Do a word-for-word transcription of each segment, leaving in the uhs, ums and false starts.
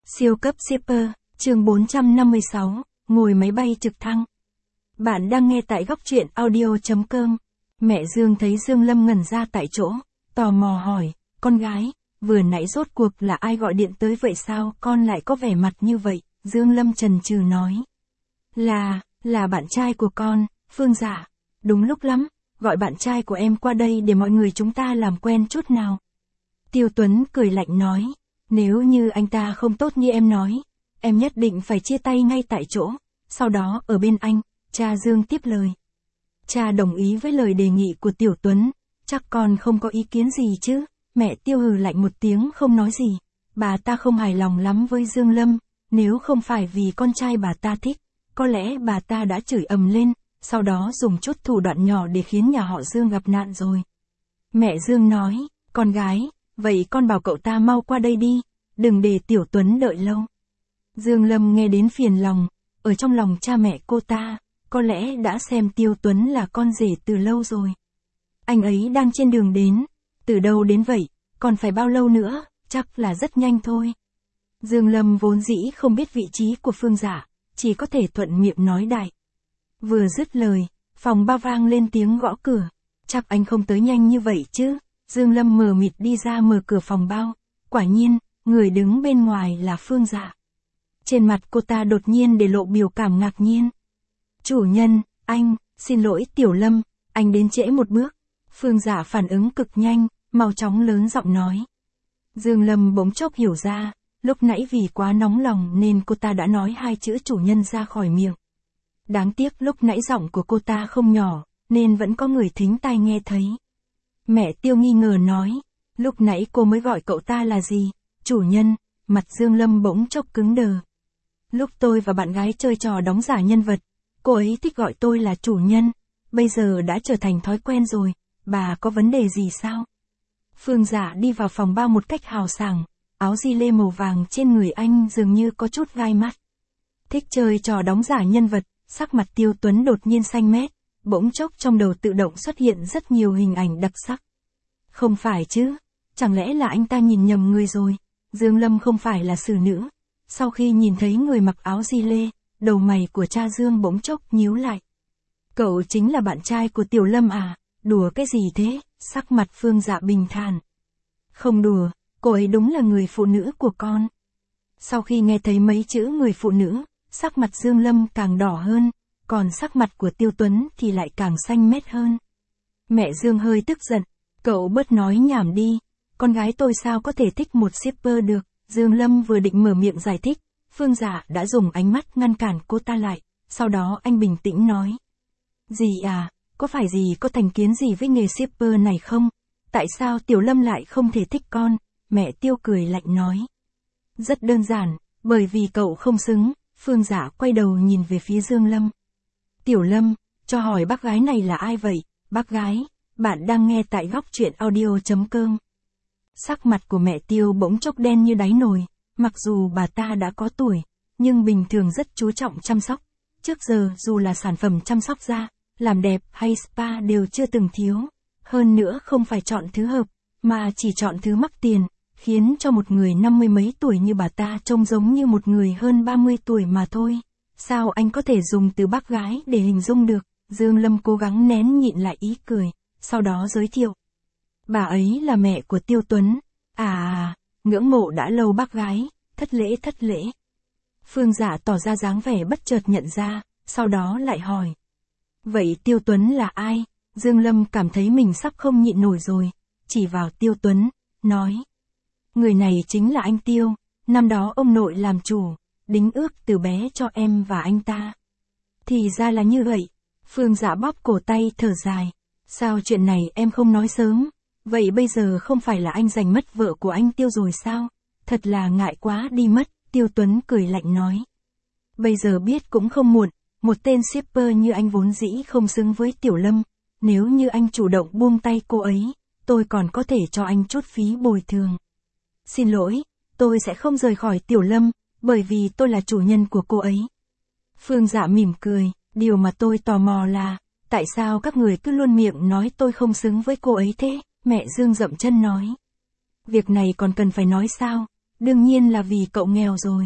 Siêu cấp shipper, chương bốn trăm năm mươi sáu, ngồi máy bay trực thăng. Bạn đang nghe tại góc truyện audio.com. Mẹ Dương thấy Dương Lâm ngẩn ra tại chỗ, tò mò hỏi, con gái, vừa nãy rốt cuộc là ai gọi điện tới vậy sao con lại có vẻ mặt như vậy? Dương Lâm chần chừ nói. Là, là bạn trai của con, Phương Dạ. Đúng lúc lắm, gọi bạn trai của em qua đây để mọi người chúng ta làm quen chút nào. Tiêu Tuấn cười lạnh nói. Nếu như anh ta không tốt như em nói, em nhất định phải chia tay ngay tại chỗ, sau đó ở bên anh. Cha Dương tiếp lời. Cha đồng ý với lời đề nghị của Tiểu Tuấn, chắc con không có ý kiến gì chứ? Mẹ Tiêu hừ lạnh một tiếng không nói gì. Bà ta không hài lòng lắm với Dương Lâm, nếu không phải vì con trai bà ta thích, có lẽ bà ta đã chửi ầm lên, sau đó dùng chút thủ đoạn nhỏ để khiến nhà họ Dương gặp nạn rồi. Mẹ Dương nói, con gái, vậy con bảo cậu ta mau qua đây đi, đừng để Tiểu Tuấn đợi lâu. Dương Lâm nghe đến phiền lòng, ở trong lòng cha mẹ cô ta, có lẽ đã xem Tiêu Tuấn là con rể từ lâu rồi. Anh ấy đang trên đường đến, từ đâu đến vậy, còn phải bao lâu nữa, chắc là rất nhanh thôi. Dương Lâm vốn dĩ không biết vị trí của Phương Dạ, chỉ có thể thuận miệng nói đại. Vừa dứt lời, phòng bao vang lên tiếng gõ cửa, chắc anh không tới nhanh như vậy chứ. Dương Lâm mờ mịt đi ra mở cửa phòng bao, quả nhiên, người đứng bên ngoài là Phương Dạ. Trên mặt cô ta đột nhiên để lộ biểu cảm ngạc nhiên. Chủ nhân, anh, xin lỗi Tiểu Lâm, anh đến trễ một bước. Phương Dạ phản ứng cực nhanh, mau chóng lớn giọng nói. Dương Lâm bỗng chốc hiểu ra, lúc nãy vì quá nóng lòng nên cô ta đã nói hai chữ chủ nhân ra khỏi miệng. Đáng tiếc lúc nãy giọng của cô ta không nhỏ, nên vẫn có người thính tai nghe thấy. Mẹ Tiêu nghi ngờ nói, lúc nãy cô mới gọi cậu ta là gì? Chủ nhân. Mặt Dương Lâm bỗng chốc cứng đờ. Lúc tôi và bạn gái chơi trò đóng giả nhân vật, cô ấy thích gọi tôi là chủ nhân, bây giờ đã trở thành thói quen rồi, bà có vấn đề gì sao? Phương Dạ đi vào phòng bao một cách hào sảng, áo gi lê màu vàng trên người anh dường như có chút gai mắt. Thích chơi trò đóng giả nhân vật, sắc mặt Tiêu Tuấn đột nhiên xanh mét, bỗng chốc trong đầu tự động xuất hiện rất nhiều hình ảnh đặc sắc. Không phải chứ, chẳng lẽ là anh ta nhìn nhầm người rồi? Dương Lâm không phải là xử nữ. Sau khi nhìn thấy người mặc áo gi lê, đầu mày của cha Dương bỗng chốc nhíu lại. Cậu chính là bạn trai của Tiểu Lâm à? Đùa cái gì thế? Sắc mặt Phương Dạ bình thản. Không đùa, cô ấy đúng là người phụ nữ của con. Sau khi nghe thấy mấy chữ người phụ nữ, sắc mặt Dương Lâm càng đỏ hơn, còn sắc mặt của Tiêu Tuấn thì lại càng xanh mét hơn. Mẹ Dương hơi tức giận, cậu bớt nói nhảm đi, con gái tôi sao có thể thích một shipper được? Dương Lâm vừa định mở miệng giải thích, Phương Dạ đã dùng ánh mắt ngăn cản cô ta lại, sau đó anh bình tĩnh nói. Gì à, có phải gì có thành kiến gì với nghề shipper này không? Tại sao Tiểu Lâm lại không thể thích con? Mẹ Tiêu cười lạnh nói. Rất đơn giản, bởi vì cậu không xứng. Phương Dạ quay đầu nhìn về phía Dương Lâm. Tiểu Lâm, cho hỏi bác gái này là ai vậy? Bác gái, bạn đang nghe tại góc truyện audio.com. Sắc mặt của mẹ Tiêu bỗng chốc đen như đáy nồi, mặc dù bà ta đã có tuổi, nhưng bình thường rất chú trọng chăm sóc. Trước giờ dù là sản phẩm chăm sóc da, làm đẹp hay spa đều chưa từng thiếu. Hơn nữa không phải chọn thứ hợp, mà chỉ chọn thứ mắc tiền, khiến cho một người năm mươi mấy tuổi như bà ta trông giống như một người hơn ba mươi tuổi mà thôi. Sao anh có thể dùng từ bác gái để hình dung được? Dương Lâm cố gắng nén nhịn lại ý cười, sau đó giới thiệu. Bà ấy là mẹ của Tiêu Tuấn. À, ngưỡng mộ đã lâu bác gái, thất lễ thất lễ. Phương Dạ tỏ ra dáng vẻ bất chợt nhận ra, sau đó lại hỏi. Vậy Tiêu Tuấn là ai? Dương Lâm cảm thấy mình sắp không nhịn nổi rồi, chỉ vào Tiêu Tuấn, nói. Người này chính là anh Tiêu, năm đó ông nội làm chủ, đính ước từ bé cho em và anh ta. Thì ra là như vậy. Phương Dạ bóp cổ tay thở dài. Sao chuyện này em không nói sớm? Vậy bây giờ không phải là anh giành mất vợ của anh Tiêu rồi sao? Thật là ngại quá đi mất, Tiêu Tuấn cười lạnh nói. Bây giờ biết cũng không muộn, một tên shipper như anh vốn dĩ không xứng với Tiểu Lâm. Nếu như anh chủ động buông tay cô ấy, tôi còn có thể cho anh chút phí bồi thường. Xin lỗi, tôi sẽ không rời khỏi Tiểu Lâm, bởi vì tôi là chủ nhân của cô ấy. Phương Dạ mỉm cười, điều mà tôi tò mò là, tại sao các người cứ luôn miệng nói tôi không xứng với cô ấy thế? Mẹ Dương dậm chân nói. Việc này còn cần phải nói sao? đương nhiên là vì cậu nghèo rồi.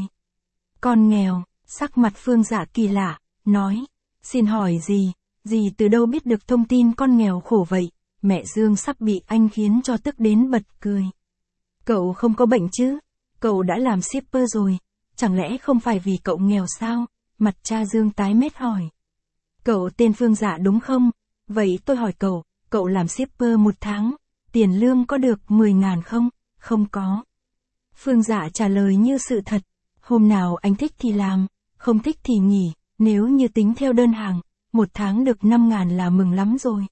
Con nghèo, sắc mặt Phương Dạ kỳ lạ, nói, xin hỏi dì, dì từ đâu biết được thông tin con nghèo khổ vậy? Mẹ Dương sắp bị anh khiến cho tức đến bật cười. Cậu không có bệnh chứ? Cậu đã làm shipper rồi, chẳng lẽ không phải vì cậu nghèo sao? Mặt cha Dương tái mét hỏi. Cậu tên Phương Dạ đúng không? Vậy tôi hỏi cậu, cậu làm shipper một tháng, tiền lương có được mười ngàn không? Không có. Phương Dạ trả lời như sự thật. Hôm nào anh thích thì làm, không thích thì nghỉ, nếu như tính theo đơn hàng, một tháng được năm ngàn là mừng lắm rồi.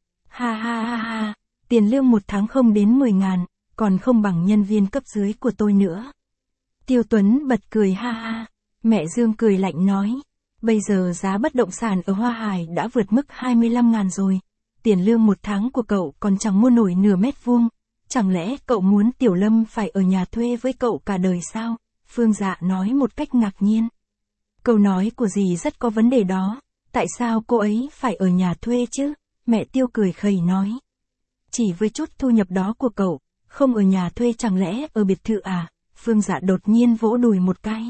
Ha ha ha ha, tiền lương một tháng không đến mười ngàn, còn không bằng nhân viên cấp dưới của tôi nữa. Tiêu Tuấn bật cười ha ha, mẹ Dương cười lạnh nói, bây giờ giá bất động sản ở Hoa Hải đã vượt mức hai mươi lăm ngàn rồi, tiền lương một tháng của cậu còn chẳng mua nổi nửa mét vuông, chẳng lẽ cậu muốn Tiểu Lâm phải ở nhà thuê với cậu cả đời sao? Phương Dạ nói một cách ngạc nhiên. Câu nói của dì rất có vấn đề đó, tại sao cô ấy phải ở nhà thuê chứ? Mẹ Tiêu cười khẩy nói. Chỉ với chút thu nhập đó của cậu, không ở nhà thuê chẳng lẽ ở biệt thự à? Phương Dạ đột nhiên vỗ đùi một cái.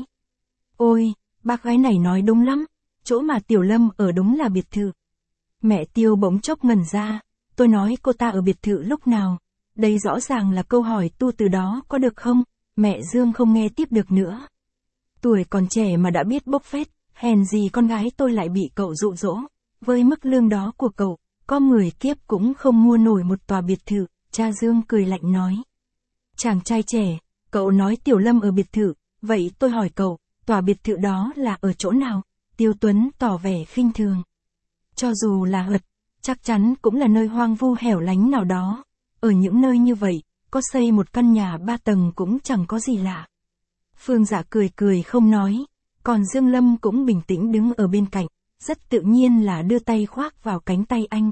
Ôi, bác gái này nói đúng lắm, chỗ mà Tiểu Lâm ở đúng là biệt thự. Mẹ Tiêu bỗng chốc ngẩn ra, tôi nói cô ta ở biệt thự lúc nào? Đây rõ ràng là câu hỏi tu từ đó có được không? Mẹ Dương không nghe tiếp được nữa. Tuổi còn trẻ mà đã biết bốc phét, hèn gì con gái tôi lại bị cậu dụ dỗ. Với mức lương đó của cậu, có mười kiếp cũng không mua nổi một tòa biệt thự, cha Dương cười lạnh nói. Chàng trai trẻ, cậu nói Tiểu Lâm ở biệt thự, vậy tôi hỏi cậu, tòa biệt thự đó là ở chỗ nào? Tiêu Tuấn tỏ vẻ khinh thường. Cho dù là hật, chắc chắn cũng là nơi hoang vu hẻo lánh nào đó. Ở những nơi như vậy, có xây một căn nhà ba tầng cũng chẳng có gì lạ. Phương Dạ cười cười không nói, còn Dương Lâm cũng bình tĩnh đứng ở bên cạnh, rất tự nhiên là đưa tay khoác vào cánh tay anh.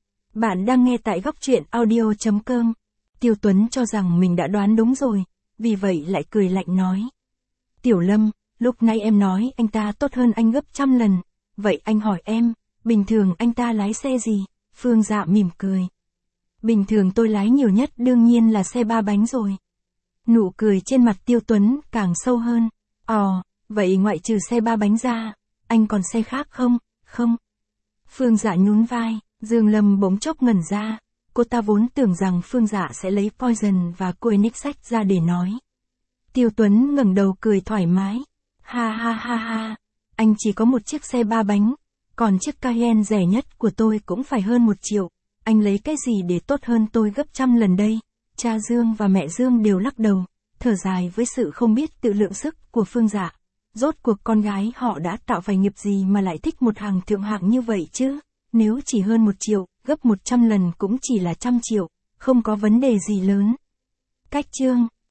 Bạn đang nghe tại góc truyện audio chấm com. Tiêu Tuấn cho rằng mình đã đoán đúng rồi, vì vậy lại cười lạnh nói. Tiểu Lâm, lúc nãy em nói anh ta tốt hơn anh gấp trăm lần, vậy anh hỏi em, bình thường anh ta lái xe gì? Phương Dạ mỉm cười. Bình thường tôi lái nhiều nhất đương nhiên là xe ba bánh rồi. Nụ cười trên mặt Tiêu Tuấn càng sâu hơn. Ồ, vậy ngoại trừ xe ba bánh ra, anh còn xe khác không? Không. Phương Dạ nhún vai, Dương Lâm bỗng chốc ngẩn ra. Cô ta vốn tưởng rằng Phương Dạ sẽ lấy Poison và Koenigsegg sách ra để nói. Tiêu Tuấn ngẩng đầu cười thoải mái. Ha ha ha ha, anh chỉ có một chiếc xe ba bánh, còn chiếc Cayenne rẻ nhất của tôi cũng phải hơn một triệu. Anh lấy cái gì để tốt hơn tôi gấp trăm lần đây? Cha Dương và mẹ Dương đều lắc đầu, thở dài với sự không biết tự lượng sức của Phương Dạ. Rốt cuộc con gái họ đã tạo vài nghiệp gì mà lại thích một hàng thượng hạng như vậy chứ? Nếu chỉ hơn một triệu, gấp một trăm lần cũng chỉ là trăm triệu, không có vấn đề gì lớn. Cách chương